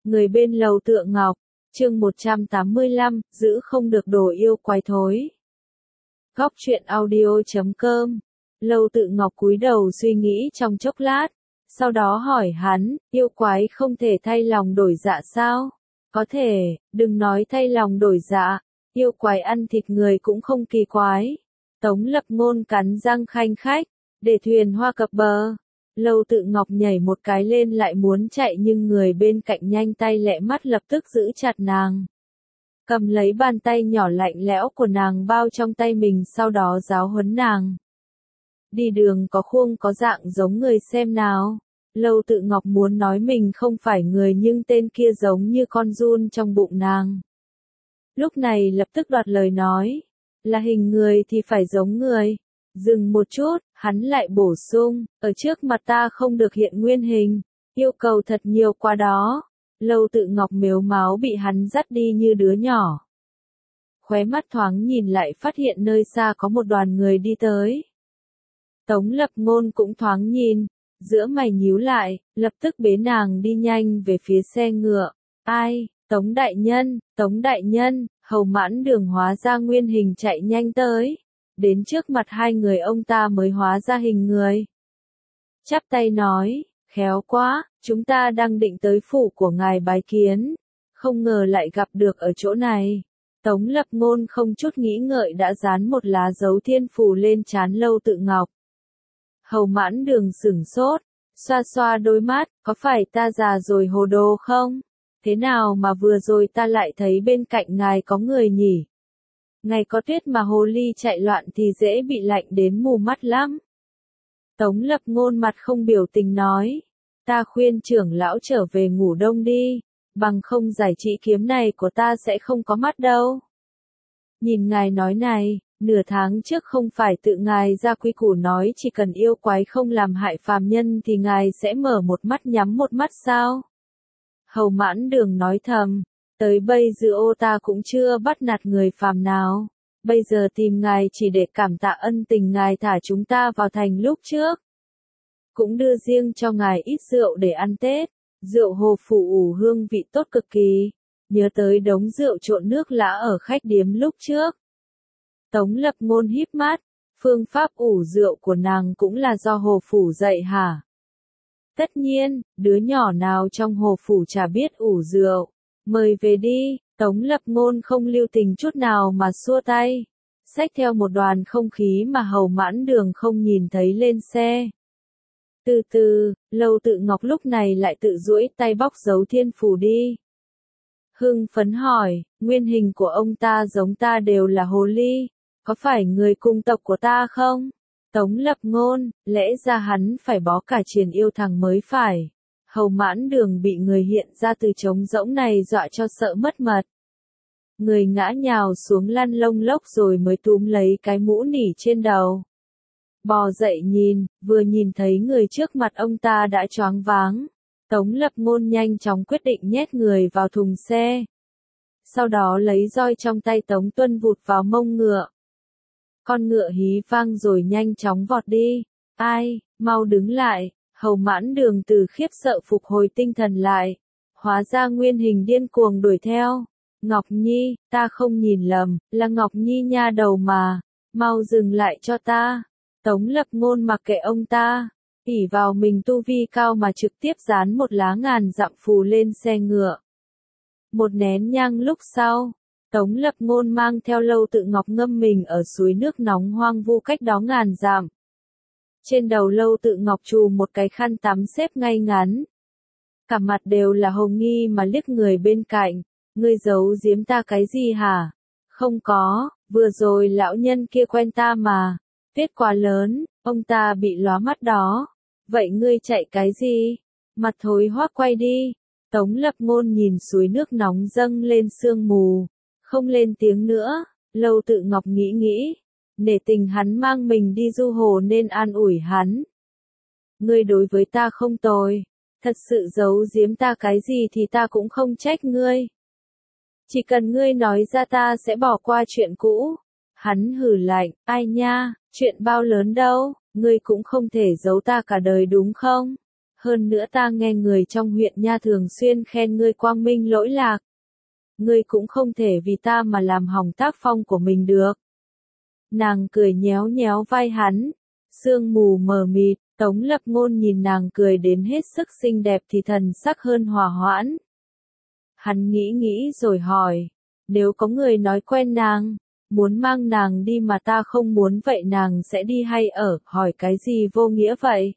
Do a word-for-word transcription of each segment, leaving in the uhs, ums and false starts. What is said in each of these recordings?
Người bên lầu Tự Ngọc, chương một trăm tám mươi lăm, giữ không được đồ yêu quái thối. Góc truyện audio chấm com. Lầu Tự Ngọc cúi đầu suy nghĩ trong chốc lát, sau đó hỏi hắn, yêu quái không thể thay lòng đổi dạ sao? Có thể, đừng nói thay lòng đổi dạ, yêu quái ăn thịt người cũng không kỳ quái. Tống Lập Ngôn cắn răng khanh khách, để thuyền hoa cập bờ. Lầu Tự Ngọc nhảy một cái lên lại muốn chạy nhưng người bên cạnh nhanh tay lẹ mắt lập tức giữ chặt nàng. Cầm lấy bàn tay nhỏ lạnh lẽo của nàng bao trong tay mình sau đó giáo huấn nàng. Đi đường có khuôn có dạng giống người xem nào. Lầu Tự Ngọc muốn nói mình không phải người nhưng tên kia giống như con giun trong bụng nàng. Lúc này lập tức đoạt lời nói. Là hình người thì phải giống người. Dừng một chút, hắn lại bổ sung, ở trước mặt ta không được hiện nguyên hình, yêu cầu thật nhiều quá đó. Lầu Tự Ngọc mếu máo bị hắn dắt đi như đứa nhỏ. Khóe mắt thoáng nhìn lại phát hiện nơi xa có một đoàn người đi tới. Tống Lập Ngôn cũng thoáng nhìn, giữa mày nhíu lại, lập tức bế nàng đi nhanh về phía xe ngựa. Ai, Tống đại nhân, Tống đại nhân, Hầu Mãn Đường hóa ra nguyên hình chạy nhanh tới. Đến trước mặt hai người ông ta mới hóa ra hình người. Chắp tay nói, khéo quá, chúng ta đang định tới phủ của ngài bái kiến, không ngờ lại gặp được ở chỗ này. Tống Lập Ngôn không chút nghĩ ngợi đã dán một lá dấu thiên phù lên trán Lầu Tự Ngọc. Hầu Mãn Đường sửng sốt, xoa xoa đôi mắt, có phải ta già rồi hồ đồ không? Thế nào mà vừa rồi ta lại thấy bên cạnh ngài có người nhỉ? Ngày có tuyết mà hồ ly chạy loạn thì dễ bị lạnh đến mù mắt lắm. Tống Lập Ngôn mặt không biểu tình nói, ta khuyên trưởng lão trở về ngủ đông đi, bằng không giải trị kiếm này của ta sẽ không có mắt đâu. Nhìn ngài nói này, nửa tháng trước không phải tự ngài ra quy củ nói chỉ cần yêu quái không làm hại phàm nhân thì ngài sẽ mở một mắt nhắm một mắt sao? Hầu Mãn Đường nói thầm. Tới bây giờ ô ta cũng chưa bắt nạt người phàm nào. Bây giờ tìm ngài chỉ để cảm tạ ân tình ngài thả chúng ta vào thành lúc trước. Cũng đưa riêng cho ngài ít rượu để ăn Tết. Rượu Hồ Phủ ủ hương vị tốt cực kỳ. Nhớ tới đống rượu trộn nước lã ở khách điếm lúc trước. Tống Lập Ngôn híp mắt. Phương pháp ủ rượu của nàng cũng là do Hồ Phủ dạy hả? Tất nhiên, đứa nhỏ nào trong Hồ Phủ chả biết ủ rượu. Mời về đi, Tống Lập Ngôn không lưu tình chút nào mà xua tay. Xách theo một đoàn không khí mà Hầu Mãn Đường không nhìn thấy lên xe. Từ từ, Lầu Tự Ngọc lúc này lại tự duỗi tay bóc dấu thiên phù đi. Hưng phấn hỏi, nguyên hình của ông ta giống ta đều là hồ ly, có phải người cùng tộc của ta không? Tống Lập Ngôn, lẽ ra hắn phải bó cả triền yêu thằng mới phải. Hầu Mãn Đường bị người hiện ra từ trống rỗng này dọa cho sợ mất mật. Người ngã nhào xuống lăn lông lốc rồi mới túm lấy cái mũ nỉ trên đầu. Bò dậy nhìn, vừa nhìn thấy người trước mặt ông ta đã choáng váng. Tống Lập Ngôn nhanh chóng quyết định nhét người vào thùng xe. Sau đó lấy roi trong tay Tống Tuân vụt vào mông ngựa. Con ngựa hí vang rồi nhanh chóng vọt đi. Ai, mau đứng lại. Hầu Mãn Đường từ khiếp sợ phục hồi tinh thần lại. Hóa ra nguyên hình điên cuồng đuổi theo. Ngọc Nhi, ta không nhìn lầm, là Ngọc Nhi nha đầu mà. Mau dừng lại cho ta. Tống Lập Ngôn mặc kệ ông ta. ỷ vào mình tu vi cao mà trực tiếp dán một lá ngàn dặm phù lên xe ngựa. Một nén nhang lúc sau, Tống Lập Ngôn mang theo Lầu Tự Ngọc ngâm mình ở suối nước nóng hoang vu cách đó ngàn dặm. Trên đầu Lầu Tự Ngọc trù một cái khăn tắm xếp ngay ngắn. Cả mặt đều là hồ nghi mà liếc người bên cạnh. Ngươi giấu giếm ta cái gì hả? Không có, vừa rồi lão nhân kia quen ta mà. Tuyết quá lớn, ông ta bị lóa mắt đó. Vậy ngươi chạy cái gì? Mặt thối hoác quay đi. Tống Lập Ngôn nhìn suối nước nóng dâng lên sương mù. Không lên tiếng nữa. Lầu Tự Ngọc nghĩ nghĩ. Nể tình hắn mang mình đi du hồ nên an ủi hắn. Ngươi đối với ta không tồi. Thật sự giấu giếm ta cái gì thì ta cũng không trách ngươi. Chỉ cần ngươi nói ra ta sẽ bỏ qua chuyện cũ. Hắn hừ lạnh, ai nha, chuyện bao lớn đâu, ngươi cũng không thể giấu ta cả đời đúng không? Hơn nữa ta nghe người trong huyện nha thường xuyên khen ngươi quang minh lỗi lạc. Ngươi cũng không thể vì ta mà làm hỏng tác phong của mình được. Nàng cười nhéo nhéo vai hắn, sương mù mờ mịt, Tống Lập Ngôn nhìn nàng cười đến hết sức xinh đẹp thì thần sắc hơn hòa hoãn. Hắn nghĩ nghĩ rồi hỏi, nếu có người nói quen nàng, muốn mang nàng đi mà ta không muốn vậy nàng sẽ đi hay ở, hỏi cái gì vô nghĩa vậy?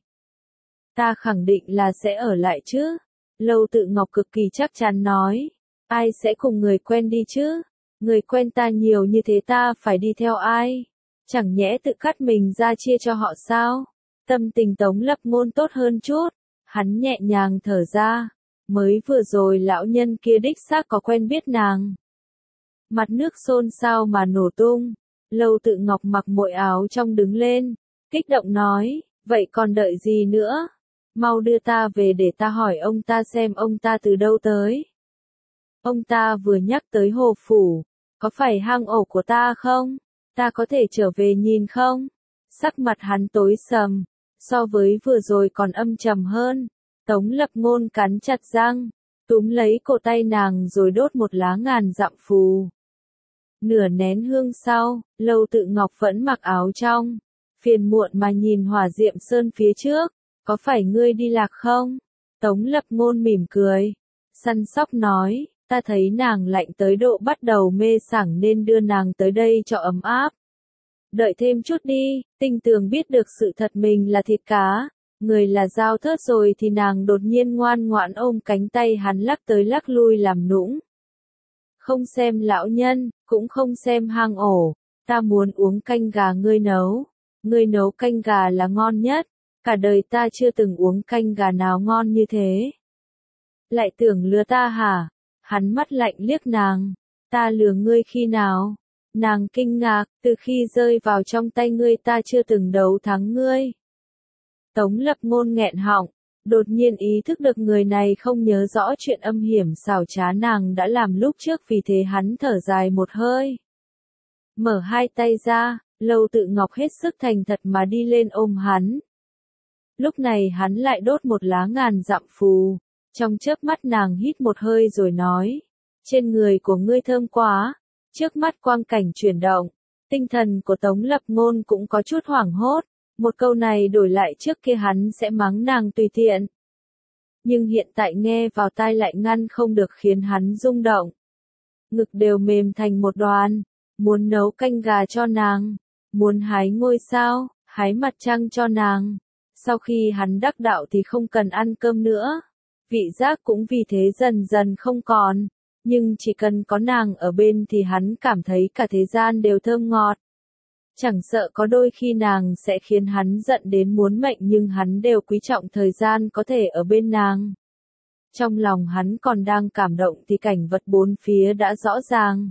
Ta khẳng định là sẽ ở lại chứ. Lâu Tự Ngọc cực kỳ chắc chắn nói, ai sẽ cùng người quen đi chứ? Người quen ta nhiều như thế ta phải đi theo ai? Chẳng nhẽ tự cắt mình ra chia cho họ sao? Tâm tình Tống Lập Ngôn tốt hơn chút, hắn nhẹ nhàng thở ra, mới vừa rồi lão nhân kia đích xác có quen biết nàng. Mặt nước xôn xao mà nổ tung, Lâu Tự Ngọc mặc mội áo trong đứng lên, kích động nói, vậy còn đợi gì nữa? Mau đưa ta về để ta hỏi ông ta xem ông ta từ đâu tới. Ông ta vừa nhắc tới Hồ Phủ, có phải hang ổ của ta không? Ta có thể trở về nhìn không? Sắc mặt hắn tối sầm, so với vừa rồi còn âm trầm hơn. Tống Lập Ngôn cắn chặt răng, túm lấy cổ tay nàng rồi đốt một lá ngàn dặm phù. Nửa nén hương sau, Lâu Tự Ngọc vẫn mặc áo trong, phiền muộn mà nhìn Hỏa Diệm Sơn phía trước, có phải ngươi đi lạc không? Tống Lập Ngôn mỉm cười, săn sóc nói, ta thấy nàng lạnh tới độ bắt đầu mê sảng nên đưa nàng tới đây cho ấm áp. Đợi thêm chút đi, Tinh Tường biết được sự thật mình là thịt cá, người là dao thớt rồi thì nàng đột nhiên ngoan ngoãn ôm cánh tay hắn lắc tới lắc lui làm nũng. Không xem lão nhân, cũng không xem hang ổ, ta muốn uống canh gà ngươi nấu. Ngươi nấu canh gà là ngon nhất, cả đời ta chưa từng uống canh gà nào ngon như thế. Lại tưởng lừa ta hả? Hắn mắt lạnh liếc nàng, ta lừa ngươi khi nào? Nàng kinh ngạc, từ khi rơi vào trong tay ngươi ta chưa từng đấu thắng ngươi. Tống Lập Ngôn nghẹn họng, đột nhiên ý thức được người này không nhớ rõ chuyện âm hiểm xảo trá nàng đã làm lúc trước, vì thế hắn thở dài một hơi. Mở hai tay ra, Lâu Tự Ngọc hết sức thành thật mà đi lên ôm hắn. Lúc này hắn lại đốt một lá ngàn dặm phù, trong chớp mắt nàng hít một hơi rồi nói, trên người của ngươi thơm quá. Trước mắt quang cảnh chuyển động, tinh thần của Tống Lập Ngôn cũng có chút hoảng hốt, một câu này đổi lại trước kia hắn sẽ mắng nàng tùy tiện. Nhưng hiện tại nghe vào tai lại ngăn không được khiến hắn rung động. Ngực đều mềm thành một đoàn, muốn nấu canh gà cho nàng, muốn hái ngôi sao, hái mặt trăng cho nàng. Sau khi hắn đắc đạo thì không cần ăn cơm nữa, vị giác cũng vì thế dần dần không còn. Nhưng chỉ cần có nàng ở bên thì hắn cảm thấy cả thế gian đều thơm ngọt. Chẳng sợ có đôi khi nàng sẽ khiến hắn giận đến muốn mệnh nhưng hắn đều quý trọng thời gian có thể ở bên nàng. Trong lòng hắn còn đang cảm động thì cảnh vật bốn phía đã rõ ràng.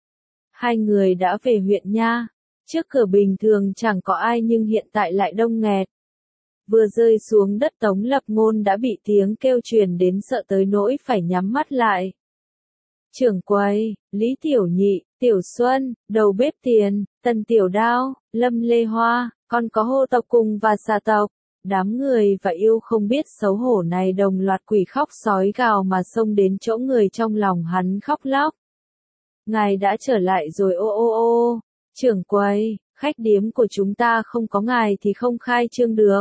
Hai người đã về huyện nha, trước cửa bình thường chẳng có ai nhưng hiện tại lại đông nghẹt. Vừa rơi xuống đất Tống Lập Ngôn đã bị tiếng kêu truyền đến sợ tới nỗi phải nhắm mắt lại. Trưởng quầy, Lý Tiểu Nhị, Tiểu Xuân, Đầu Bếp Tiền, Tần Tiểu Đao, Lâm Lê Hoa, còn có Hô tộc cùng và Xà tộc. Đám người và yêu không biết xấu hổ này đồng loạt quỷ khóc sói gào mà xông đến chỗ người trong lòng hắn khóc lóc. Ngài đã trở lại rồi ô ô ô, trưởng quầy, khách điếm của chúng ta không có ngài thì không khai trương được.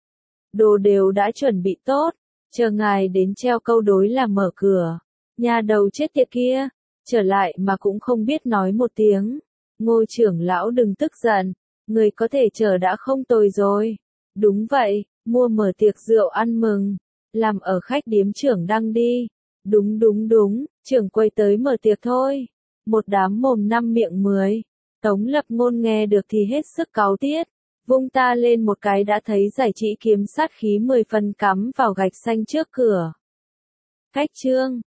Đồ đều đã chuẩn bị tốt, chờ ngài đến treo câu đối là mở cửa. Nhà đầu chết tiệt kia, trở lại mà cũng không biết nói một tiếng. Ngô trưởng lão đừng tức giận, người có thể chờ đã không tồi rồi. Đúng vậy, mua mở tiệc rượu ăn mừng, làm ở khách điếm trưởng Đăng đi. Đúng đúng đúng, trưởng quầy tới mở tiệc thôi. Một đám mồm năm miệng mười. Tống Lập Ngôn nghe được thì hết sức cáu tiết, vung ta lên một cái đã thấy giải chỉ kiếm sát khí mười phần cắm vào gạch xanh trước cửa. Cách chương